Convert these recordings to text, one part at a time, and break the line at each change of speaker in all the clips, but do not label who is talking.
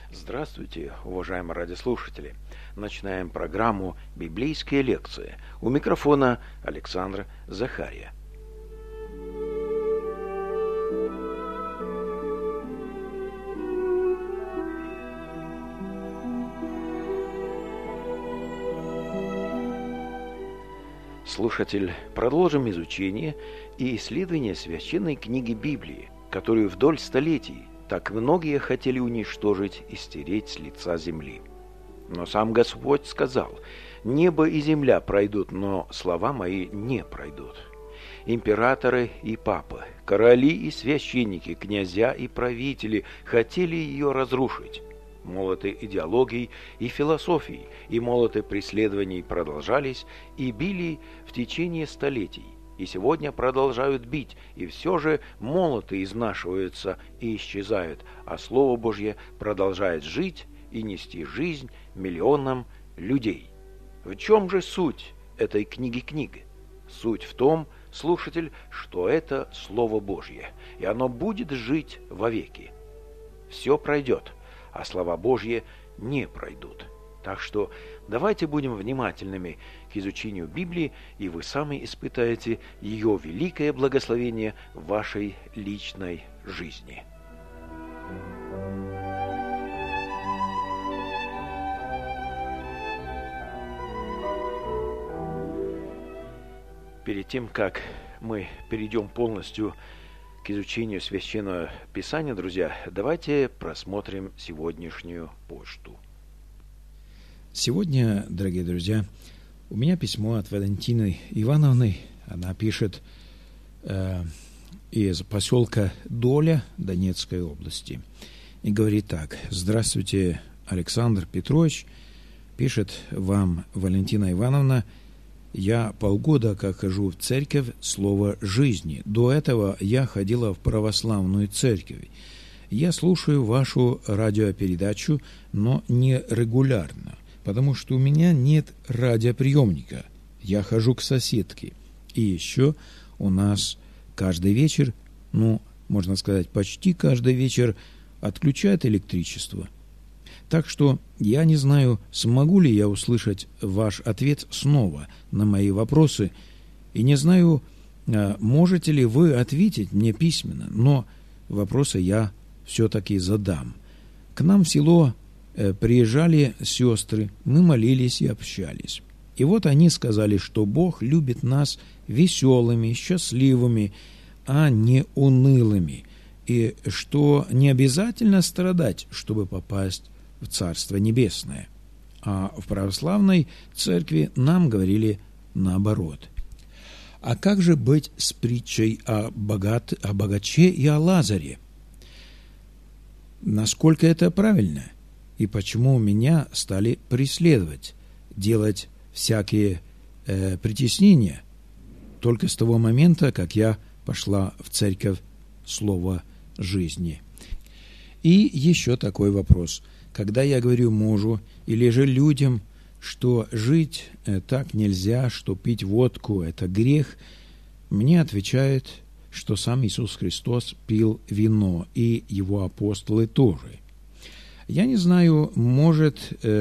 Здравствуйте, уважаемые радиослушатели! Начинаем программу «Библейские лекции». У микрофона Александр Захария. Слушатель, продолжим изучение и исследование священной книги Библии, которую вдоль столетий так многие хотели уничтожить и стереть с лица земли. Но сам Господь сказал: «Небо и земля пройдут, но слова мои не пройдут». Императоры и папы, короли и священники, князья и правители хотели ее разрушить. Молоты идеологий и философий и молоты преследований продолжались и били в течение столетий, и сегодня продолжают бить, и все же молоты изнашиваются и исчезают, а Слово Божье продолжает жить и нести жизнь миллионам людей. В чем же суть этой книги? Суть в том, слушатель, что это Слово Божье, и оно будет жить вовеки. Все пройдет, а слова Божьи не пройдут. Так что давайте будем внимательными к изучению Библии, и вы сами испытаете ее великое благословение в вашей личной жизни. Перед тем, как мы перейдем полностью к изучению Священного Писания, друзья, давайте просмотрим сегодняшнюю почту.
Сегодня, дорогие друзья, у меня письмо от Валентины Ивановны. Она пишет из поселка Доля Донецкой области. И говорит так: «Здравствуйте, Александр Петрович. Пишет вам Валентина Ивановна. Я полгода как хожу в церковь Слово жизни. До этого я ходила в православную церковь. Я слушаю вашу радиопередачу, но не регулярно, потому что у меня нет радиоприемника. Я хожу к соседке. И еще у нас каждый вечер, можно сказать, почти каждый вечер отключают электричество. Так что я не знаю, смогу ли я услышать ваш ответ снова на мои вопросы, и не знаю, можете ли вы ответить мне письменно, но вопросы я все-таки задам. К нам в село приезжали сестры, мы молились и общались. И вот они сказали, что Бог любит нас веселыми, счастливыми, а не унылыми, и что не обязательно страдать, чтобы попасть в Царство Небесное. А в православной церкви нам говорили наоборот. А как же быть с притчей о богаче и о Лазаре? Насколько это правильно? И почему меня стали преследовать, делать всякие притеснения только с того момента, как я пошла в церковь Слова жизни? И еще такой вопрос. Когда я говорю мужу или же людям, что жить так нельзя, что пить водку – это грех, мне отвечают, что сам Иисус Христос пил вино, и его апостолы тоже. Я не знаю, может,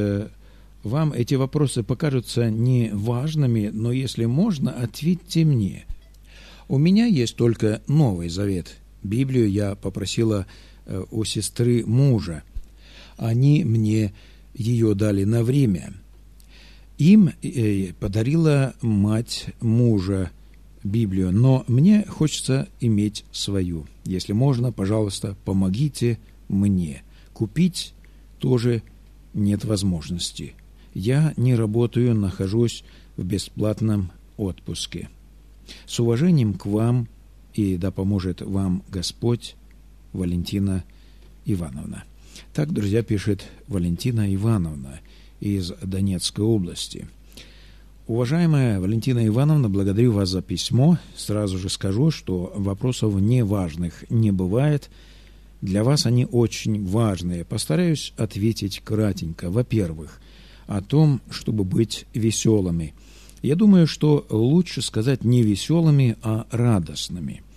вам эти вопросы покажутся неважными, но если можно, ответьте мне. У меня есть только Новый Завет. Библию я попросила у сестры мужа. Они мне ее дали на время. Им подарила мать мужа Библию, но мне хочется иметь свою. Если можно, пожалуйста, помогите мне. Купить тоже нет возможности. Я не работаю, нахожусь в бесплатном отпуске. С уважением к вам, и да поможет вам Господь, Валентина Ивановна. Так, друзья, пишет Валентина Ивановна из Донецкой области. Уважаемая Валентина Ивановна, благодарю вас за письмо. Сразу же скажу, что вопросов неважных не бывает. Для вас они очень важные. Постараюсь ответить кратенько. Во-первых, о том, чтобы быть веселыми. Я думаю, что лучше сказать не веселыми, а радостными.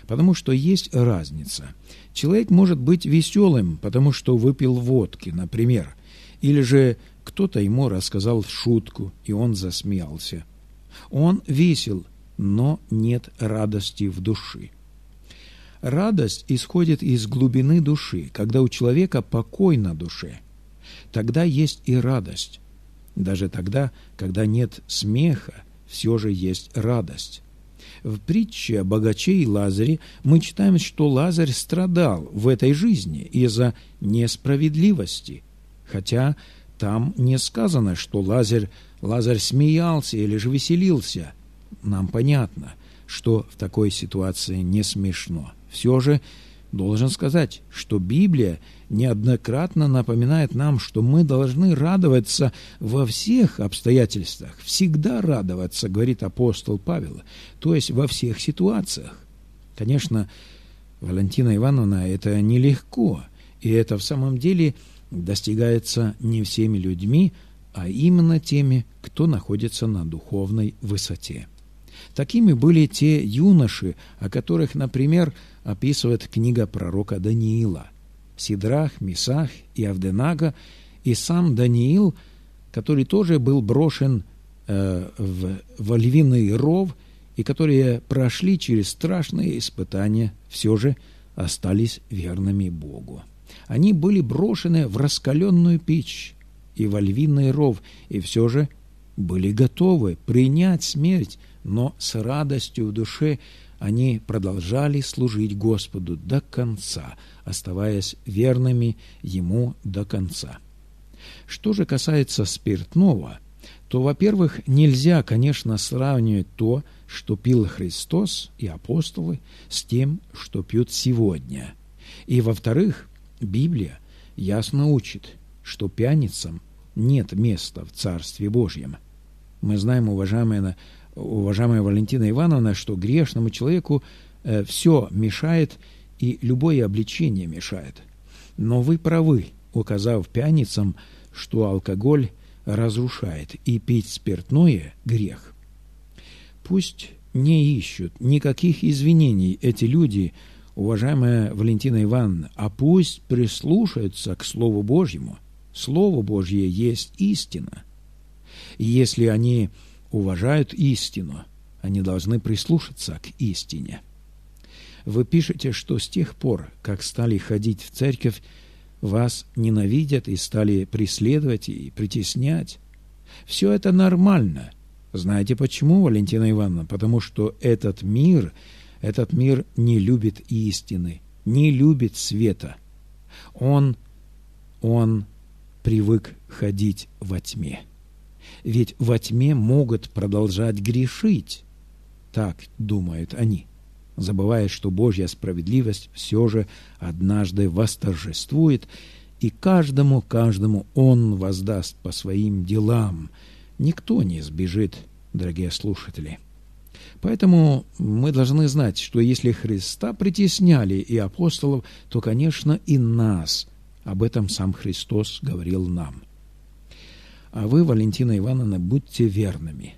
Потому что есть разница. Человек может быть веселым, потому что выпил водки, например, или же кто-то ему рассказал шутку, и он засмеялся. Он весел, но нет радости в душе. Радость исходит из глубины души, когда у человека покой на душе. Тогда есть и радость. Даже тогда, когда нет смеха, все же есть радость. В притче о богаче и Лазаре мы читаем, что Лазарь страдал в этой жизни из-за несправедливости, хотя там не сказано, что Лазарь смеялся или же веселился. Нам понятно, что в такой ситуации не смешно. Все же должен сказать, что Библия неоднократно напоминает нам, что мы должны радоваться во всех обстоятельствах, всегда радоваться, говорит апостол Павел, то есть во всех ситуациях. Конечно, Валентина Ивановна, это нелегко, и это в самом деле достигается не всеми людьми, а именно теми, кто находится на духовной высоте. Такими были те юноши, о которых, например, описывает книга пророка Даниила. Сидрах, Месах и Авденаго, и сам Даниил, который тоже был брошен в львиный ров, и которые прошли через страшные испытания, все же остались верными Богу. Они были брошены в раскаленную печь и во львиный ров, и все же были готовы принять смерть, но с радостью в душе они продолжали служить Господу до конца, оставаясь верными Ему до конца. Что же касается спиртного, то, во-первых, нельзя, конечно, сравнивать то, что пил Христос и апостолы, с тем, что пьют сегодня. И, во-вторых, Библия ясно учит, что пьяницам нет места в Царстве Божьем. Мы знаем, уважаемая Валентина Ивановна, что грешному человеку все мешает, и любое обличение мешает. Но вы правы, указав пьяницам, что алкоголь разрушает, и пить спиртное – грех. Пусть не ищут никаких извинений эти люди, уважаемая Валентина Ивановна, а пусть прислушаются к Слову Божьему. Слово Божье есть истина. И если они уважают истину, они должны прислушаться к истине. Вы пишете, что с тех пор, как стали ходить в церковь, вас ненавидят и стали преследовать и притеснять. Все это нормально. Знаете почему, Валентина Ивановна? Потому что этот мир не любит истины, не любит света. Он привык ходить во тьме. Ведь во тьме могут продолжать грешить. Так думают они, забывая, что Божья справедливость все же однажды восторжествует, и каждому Он воздаст по своим делам. Никто не сбежит, дорогие слушатели. Поэтому мы должны знать, что если Христа притесняли и апостолов, то, конечно, и нас. Об этом сам Христос говорил нам. А вы, Валентина Ивановна, будьте верными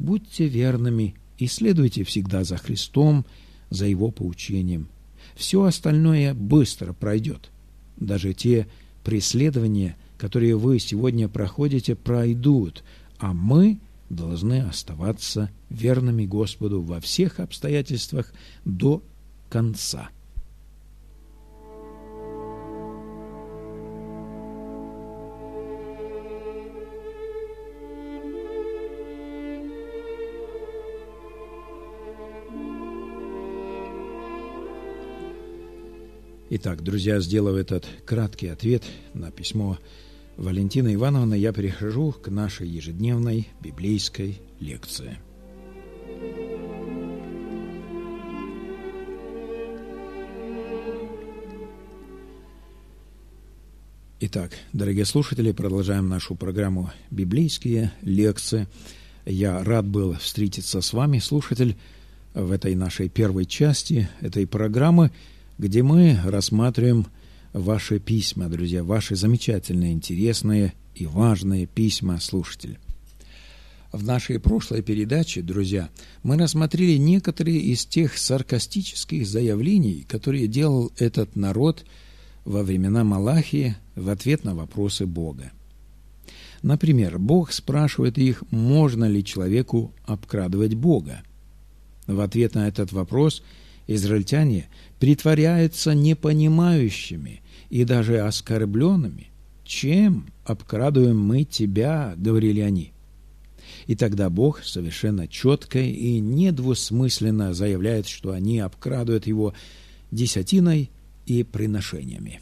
и следуйте всегда за Христом, за Его поучением. Все остальное быстро пройдет. Даже те преследования, которые вы сегодня проходите, пройдут, а мы должны оставаться верными Господу во всех обстоятельствах до конца. Итак, друзья, сделав этот краткий ответ на письмо Валентины Ивановны, я перехожу к нашей ежедневной библейской лекции. Итак, дорогие слушатели, продолжаем нашу программу «Библейские лекции». Я рад был встретиться с вами, слушатель, в этой нашей первой части этой программы, где мы рассматриваем ваши письма, друзья, ваши замечательные, интересные и важные письма, слушатели. В нашей прошлой передаче, друзья, мы рассмотрели некоторые из тех саркастических заявлений, которые делал этот народ во времена Малахии в ответ на вопросы Бога. Например, Бог спрашивает их, можно ли человеку обкрадывать Бога. В ответ на этот вопрос израильтяне притворяются непонимающими и даже оскорбленными. «Чем обкрадываем мы тебя?» — говорили они. И тогда Бог совершенно четко и недвусмысленно заявляет, что они обкрадывают его десятиной и приношениями.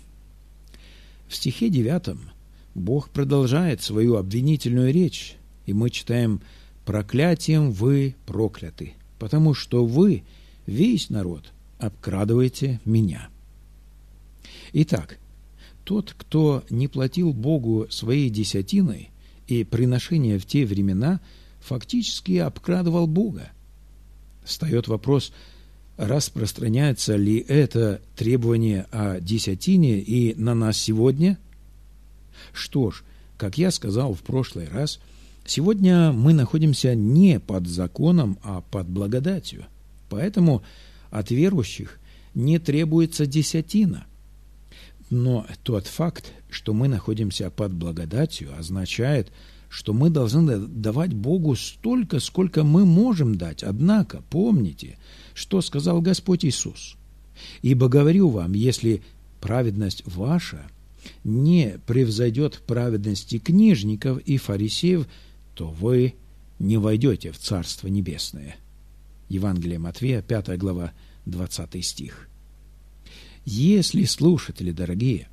В стихе 9 Бог продолжает свою обвинительную речь, и мы читаем: «Проклятием вы прокляты, потому что вы, весь народ, обкрадываете меня». Итак, тот, кто не платил Богу своей десятиной и приношения в те времена, фактически обкрадывал Бога. Встает вопрос, распространяется ли это требование о десятине и на нас сегодня? Что ж, как я сказал в прошлый раз, сегодня мы находимся не под законом, а под благодатью. Поэтому от верующих не требуется десятина. Но тот факт, что мы находимся под благодатью, означает, что мы должны давать Богу столько, сколько мы можем дать. Однако, помните, что сказал Господь Иисус. «Ибо говорю вам, если праведность ваша не превзойдет праведности книжников и фарисеев, то вы не войдете в Царство Небесное». Евангелие Матфея, 5 глава, 20 стих. Если, слушатели дорогие,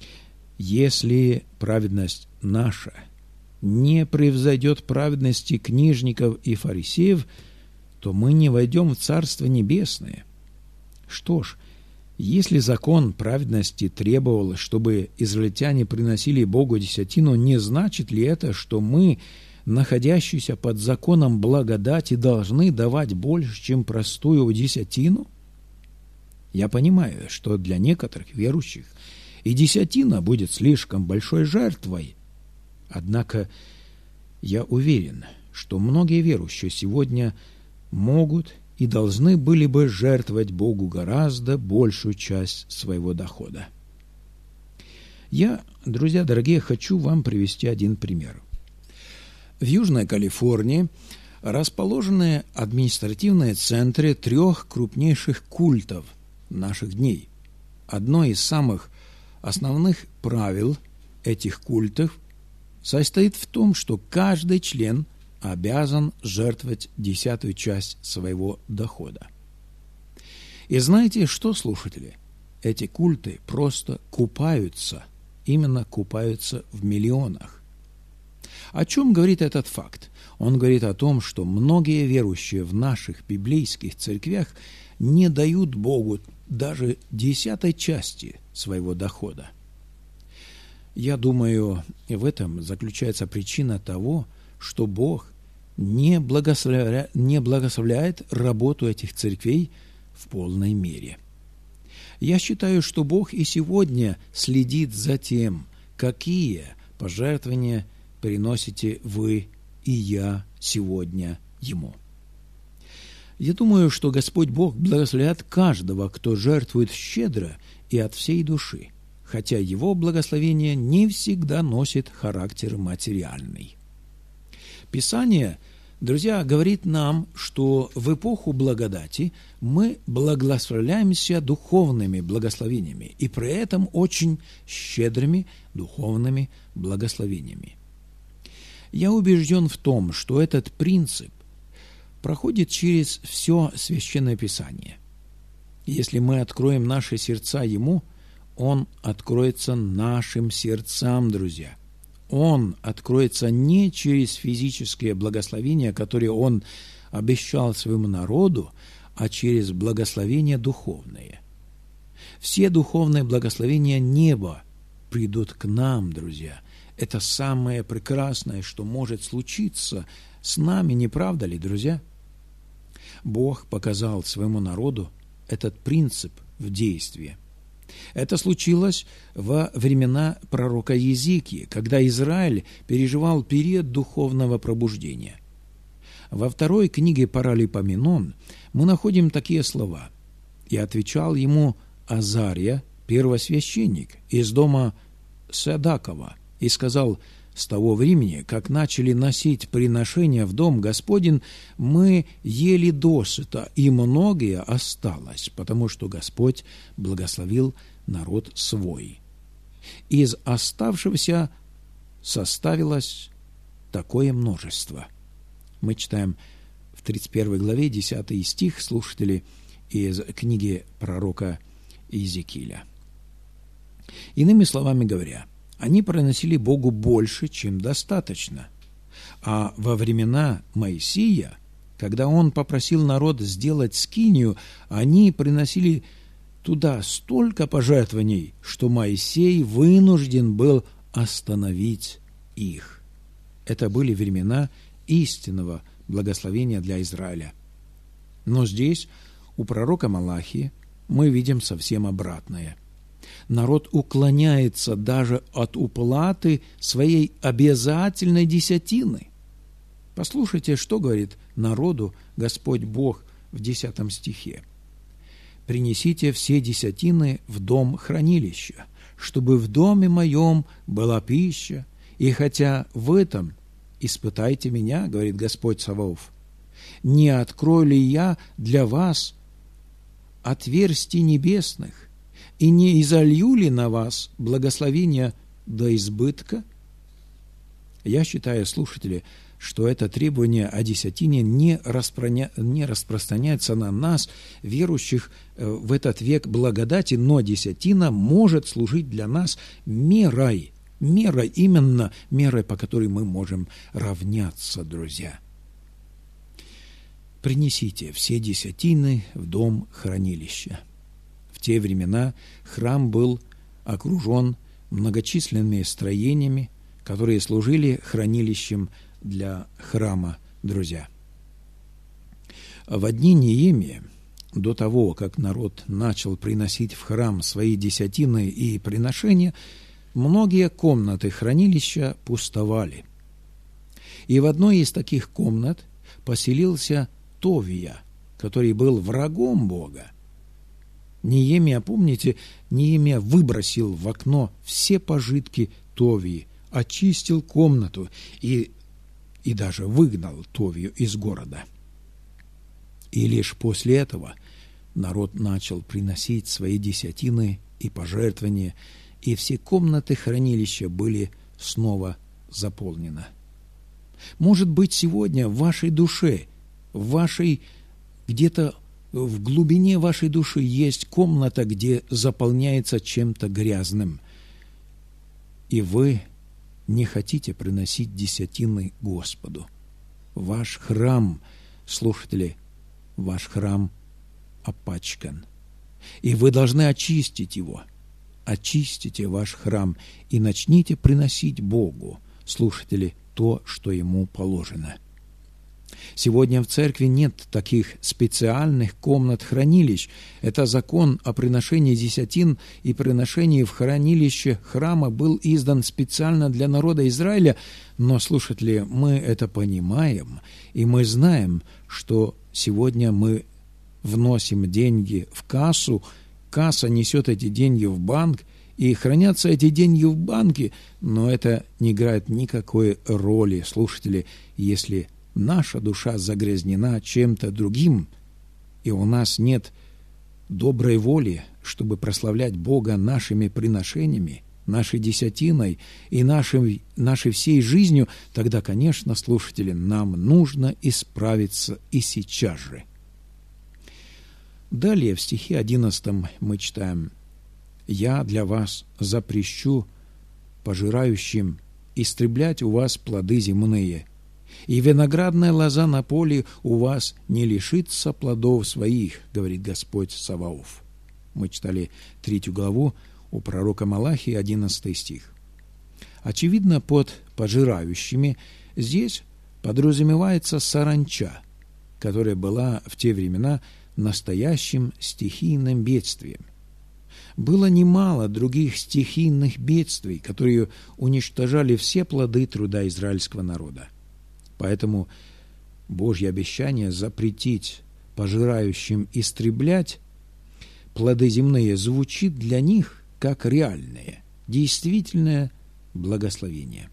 если праведность наша не превзойдет праведности книжников и фарисеев, то мы не войдем в Царство Небесное. Что ж, если закон праведности требовал, чтобы израильтяне приносили Богу десятину, не значит ли это, что мы, находящиеся под законом благодати, должны давать больше, чем простую десятину? Я понимаю, что для некоторых верующих и десятина будет слишком большой жертвой. Однако я уверен, что многие верующие сегодня могут и должны были бы жертвовать Богу гораздо большую часть своего дохода. Я, друзья дорогие, хочу вам привести один пример. В Южной Калифорнии расположены административные центры 3 крупнейших культов наших дней. Одно из самых основных правил этих культов состоит в том, что каждый член обязан жертвовать 10-ю часть своего дохода. И знаете что, слушатели? Эти культы просто купаются, именно купаются в миллионах. О чем говорит этот факт? Он говорит о том, что многие верующие в наших библейских церквях не дают Богу даже 10-й части своего дохода. Я думаю, в этом заключается причина того, что Бог не благословляет работу этих церквей в полной мере. Я считаю, что Бог и сегодня следит за тем, какие пожертвования приносите вы и я сегодня Ему. Я думаю, что Господь Бог благословляет каждого, кто жертвует щедро и от всей души, хотя Его благословение не всегда носит характер материальный. Писание, друзья, говорит нам, что в эпоху благодати мы благословляемся духовными благословениями и при этом очень щедрыми духовными благословениями. Я убежден в том, что этот принцип проходит через все Священное Писание. Если мы откроем наши сердца Ему, Он откроется нашим сердцам, друзья. Он откроется не через физические благословения, которые Он обещал своему народу, а через благословения духовные. Все духовные благословения неба придут к нам, друзья. Это самое прекрасное, что может случиться с нами, не правда ли, друзья? Бог показал своему народу этот принцип в действии. Это случилось во времена пророка Иезекии, когда Израиль переживал период духовного пробуждения. Во второй книге Паралипоменон мы находим такие слова. «И отвечал ему Азария, первосвященник, из дома Садакова, и сказал: с того времени, как начали носить приношения в дом Господень, мы ели досыта, и многое осталось, потому что Господь благословил народ свой. Из оставшегося составилось такое множество». Мы читаем в 31 главе 10 стих, слушатели, из книги пророка Иезекииля. Иными словами говоря, они приносили Богу больше, чем достаточно. А во времена Моисея, когда он попросил народ сделать скинию, они приносили туда столько пожертвований, что Моисей вынужден был остановить их. Это были времена истинного благословения для Израиля. Но здесь, у пророка Малахии, мы видим совсем обратное. Народ уклоняется даже от уплаты своей обязательной десятины. Послушайте, что говорит народу Господь Бог в 10 стихе. «Принесите все десятины в дом хранилища, чтобы в доме моем была пища, и хотя в этом испытайте меня, говорит Господь Саваоф, не открою ли я для вас отверстий небесных, и не изолью ли на вас благословения до избытка?» Я считаю, слушатели, что это требование о десятине не распространяется на нас, верующих в этот век благодати, но десятина может служить для нас мерой, именно мерой, по которой мы можем равняться, друзья. «Принесите все десятины в дом хранилища». В те времена храм был окружен многочисленными строениями, которые служили хранилищем для храма, друзья. В дни Неемии, до того, как народ начал приносить в храм свои десятины и приношения, многие комнаты хранилища пустовали. И в одной из таких комнат поселился Товия, который был врагом Бога. Неемия, помните, Неемия выбросил в окно все пожитки Товии, очистил комнату и даже выгнал Товию из города. И лишь после этого народ начал приносить свои десятины и пожертвования, и все комнаты хранилища были снова заполнены. Может быть, сегодня в вашей душе, где-то в глубине вашей души есть комната, где заполняется чем-то грязным, и вы не хотите приносить десятины Господу. Ваш храм, слушатели, ваш храм опачкан, и вы должны очистить его. Очистите ваш храм и начните приносить Богу, слушатели, то, что Ему положено. Сегодня в церкви нет таких специальных комнат-хранилищ. Это закон о приношении десятин и приношении в хранилище храма был издан специально для народа Израиля, но, слушатели, мы это понимаем, и мы знаем, что сегодня мы вносим деньги в кассу, касса несет эти деньги в банк, и хранятся эти деньги в банке, но это не играет никакой роли, слушатели, если наша душа загрязнена чем-то другим, и у нас нет доброй воли, чтобы прославлять Бога нашими приношениями, нашей десятиной и нашей всей жизнью, тогда, конечно, слушатели, нам нужно исправиться и сейчас же. Далее в стихе 11 мы читаем: «Я для вас запрещу пожирающим истреблять у вас плоды земные, и виноградная лоза на поле у вас не лишится плодов своих, говорит Господь Саваоф». Мы читали 3 главу у пророка Малахии, 11 стих. Очевидно, под пожирающими здесь подразумевается саранча, которая была в те времена настоящим стихийным бедствием. Было немало других стихийных бедствий, которые уничтожали все плоды труда израильского народа. Поэтому Божье обещание запретить пожирающим истреблять плоды земные звучит для них как реальное, действительное благословение.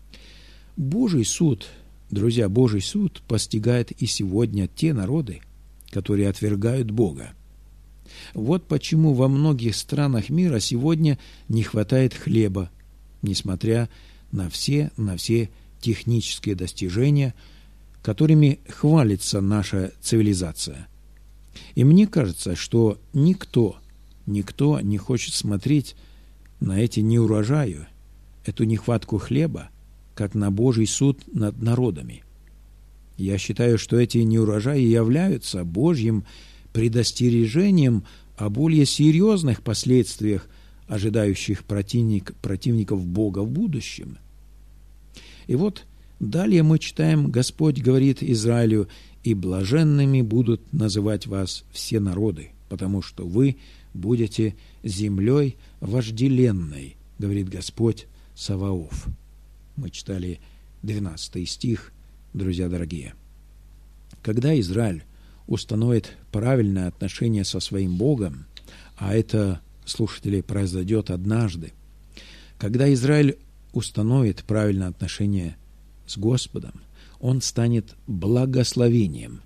Божий суд, друзья, Божий суд постигает и сегодня те народы, которые отвергают Бога. Вот почему во многих странах мира сегодня не хватает хлеба, несмотря на все технические достижения, которыми хвалится наша цивилизация. И мне кажется, что никто не хочет смотреть на эти неурожаи, эту нехватку хлеба, как на Божий суд над народами. Я считаю, что эти неурожаи являются Божьим предостережением о более серьезных последствиях, ожидающих противников Бога в будущем. И вот далее мы читаем, Господь говорит Израилю: «И блаженными будут называть вас все народы, потому что вы будете землей вожделенной, говорит Господь Саваоф». Мы читали 12 стих, друзья дорогие. Когда Израиль установит правильное отношение со своим Богом, а это, слушатели, произойдет однажды, когда Израиль установит правильное отношение с Господом, он станет благословением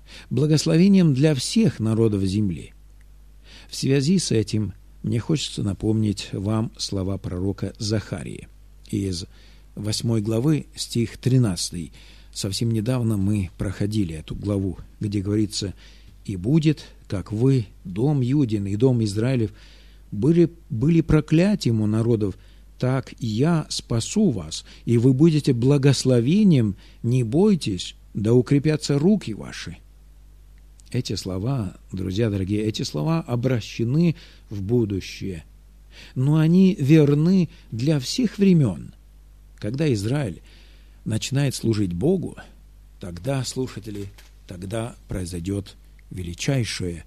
для всех народов земли. В связи с этим мне хочется напомнить вам слова пророка Захарии из 8 главы, стих 13. Совсем недавно мы проходили эту главу, где говорится: «И будет, как вы, дом Юдин и дом Израилев, были проклятием у народов, так и я спасу вас, и вы будете благословением, не бойтесь, да укрепятся руки ваши». Эти слова, друзья дорогие, эти слова обращены в будущее, но они верны для всех времен. Когда Израиль начинает служить Богу, тогда, слушатели, тогда произойдет величайшее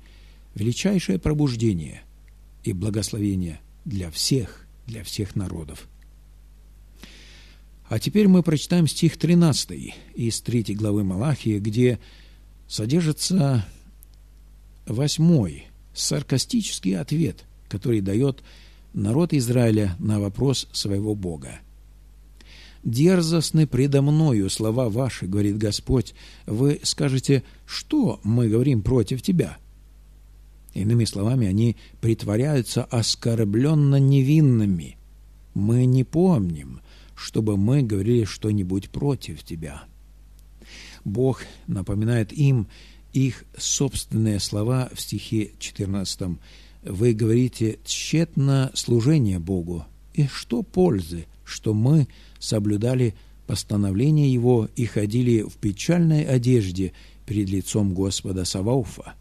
пробуждение и благословение для всех народов. А теперь мы прочитаем стих 13 из 3 главы Малахии, где содержится 8-й саркастический ответ, который дает народ Израиля на вопрос своего Бога. «Дерзостны предо мною слова ваши, говорит Господь. Вы скажете, что мы говорим против тебя?» Иными словами, они притворяются оскорбленно невинными. «Мы не помним, чтобы мы говорили что-нибудь против тебя». Бог напоминает им их собственные слова в стихе 14. «Вы говорите тщетно служение Богу, и что пользы, что мы соблюдали постановления Его и ходили в печальной одежде перед лицом Господа Саваофа».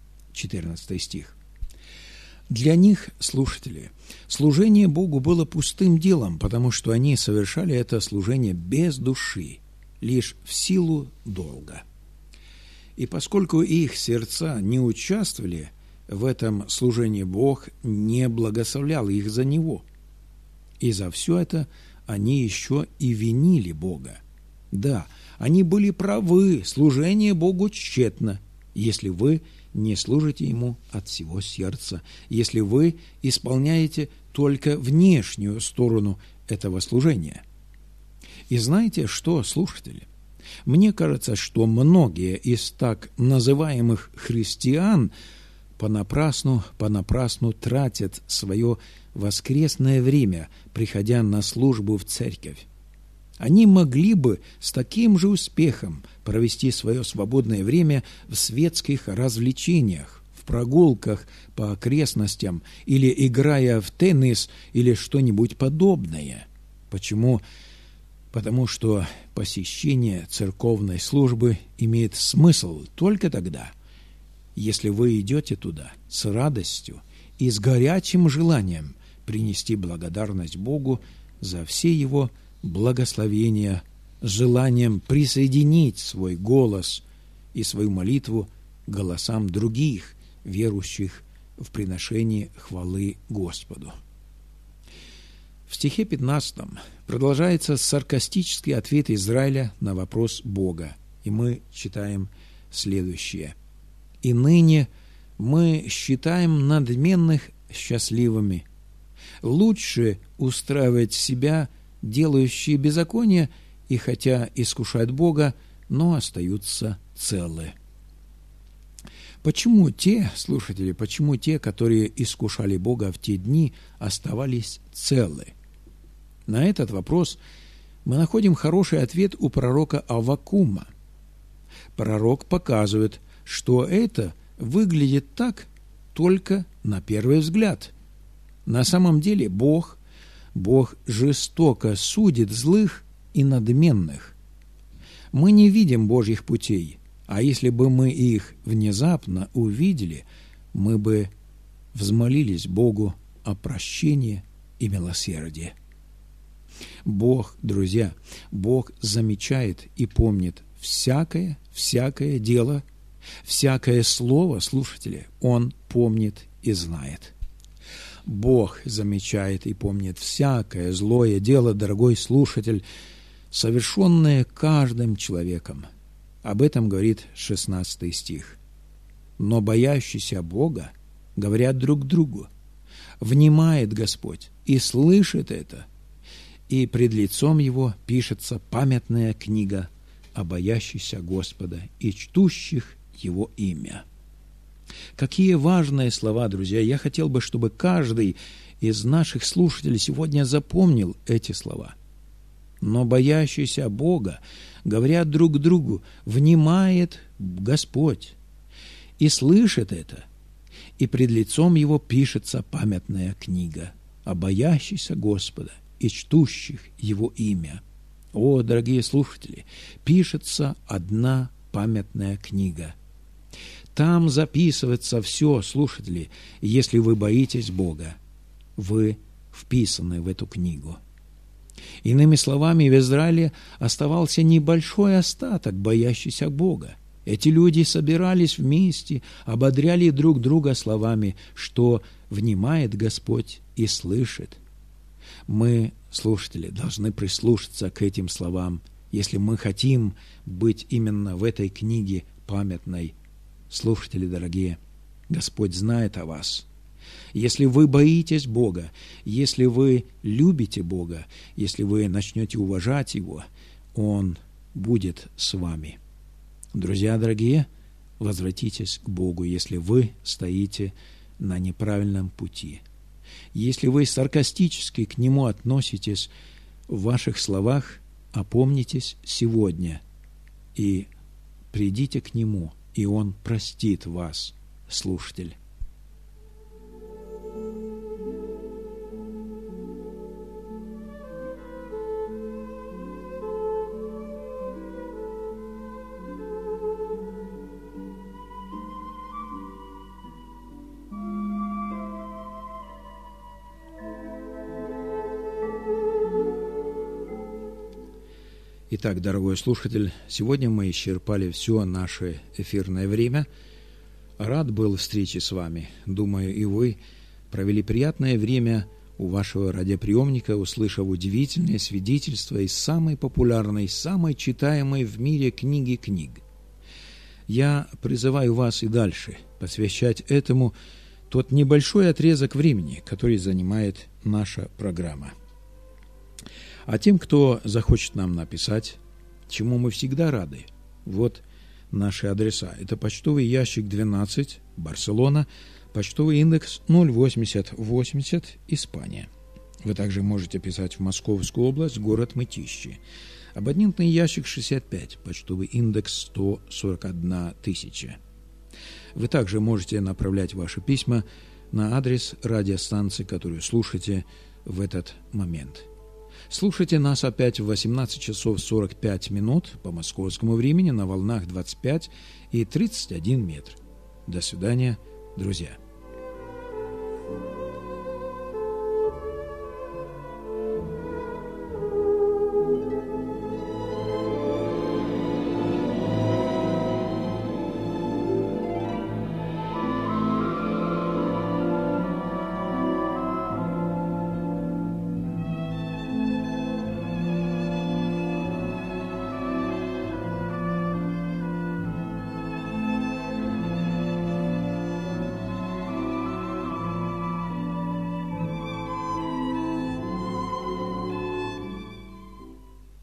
14 стих. Для них, слушатели, служение Богу было пустым делом, потому что они совершали это служение без души, лишь в силу долга. И поскольку их сердца не участвовали в этом служении, Бог не благословлял их за него. И за все это они еще и винили Бога. Да, они были правы, служение Богу тщетно, если вы не служите Ему от всего сердца, если вы исполняете только внешнюю сторону этого служения. И знаете что, слушатели? Мне кажется, что многие из так называемых христиан понапрасну тратят свое воскресное время, приходя на службу в церковь. Они могли бы с таким же успехом провести свое свободное время в светских развлечениях, в прогулках по окрестностям или играя в теннис или что-нибудь подобное. Почему? Потому что посещение церковной службы имеет смысл только тогда, если вы идете туда с радостью и с горячим желанием принести благодарность Богу за все Его благословения, с желанием присоединить свой голос и свою молитву к голосам других, верующих в приношении хвалы Господу. В стихе 15 продолжается саркастический ответ Израиля на вопрос Бога. И мы читаем следующее. «И ныне мы считаем надменных счастливыми. Лучше устраивать себя, делающие беззаконие, и хотя искушают Бога, но остаются целы». Почему те, слушатели, почему те, которые искушали Бога в те дни, оставались целы? На этот вопрос мы находим хороший ответ у пророка Аввакума. Пророк показывает, что это выглядит так только на первый взгляд. На самом деле Бог жестоко судит злых и надменных. Мы не видим Божьих путей, а если бы мы их внезапно увидели, мы бы взмолились Богу о прощении и милосердии. Бог, друзья, Бог замечает и помнит всякое дело, всякое слово, слушатели, Он помнит и знает. Бог замечает и помнит всякое злое дело, дорогой слушатель, совершенное каждым человеком. Об этом говорит 16 стих. «Но боящиеся Бога говорят друг другу, внимает Господь и слышит это, и пред лицом Его пишется памятная книга о боящихся Господа и чтущих Его имя». Какие важные слова, друзья! Я хотел бы, чтобы каждый из наших слушателей сегодня запомнил эти слова. «Но боящиеся Бога говорят друг другу, внимает Господь и слышит это, и пред лицом Его пишется памятная книга о боящихся Господа и чтущих Его имя». О, дорогие слушатели, пишется одна памятная книга. Там записывается все, слушатели. Если вы боитесь Бога, вы вписаны в эту книгу. Иными словами, в Израиле оставался небольшой остаток боящихся Бога. Эти люди собирались вместе, ободряли друг друга словами, что внимает Господь и слышит. Мы, слушатели, должны прислушаться к этим словам, если мы хотим быть именно в этой книге памятной. Слушатели дорогие, Господь знает о вас. Если вы боитесь Бога, если вы любите Бога, если вы начнете уважать Его, Он будет с вами. Друзья дорогие, возвратитесь к Богу, если вы стоите на неправильном пути. Если вы саркастически к Нему относитесь в ваших словах, опомнитесь сегодня и придите к Нему, и Он простит вас, слушатель. Итак, дорогой слушатель, сегодня мы исчерпали все наше эфирное время. Рад был встрече с вами. Думаю, и вы провели приятное время у вашего радиоприемника, услышав удивительные свидетельства из самой популярной, самой читаемой в мире книги книг. Я призываю вас и дальше посвящать этому тот небольшой отрезок времени, который занимает наша программа. А тем, кто захочет нам написать, чему мы всегда рады, вот наши адреса. Это почтовый ящик 12, Барселона, почтовый индекс 08080, Испания. Вы также можете писать в Московскую область, город Мытищи. Абонентный ящик 65, почтовый индекс 141 000. Вы также можете направлять ваши письма на адрес радиостанции, которую слушаете в этот момент. Слушайте нас опять в 18 часов 45 минут по московскому времени на волнах 25 и 31 метр. До свидания, друзья.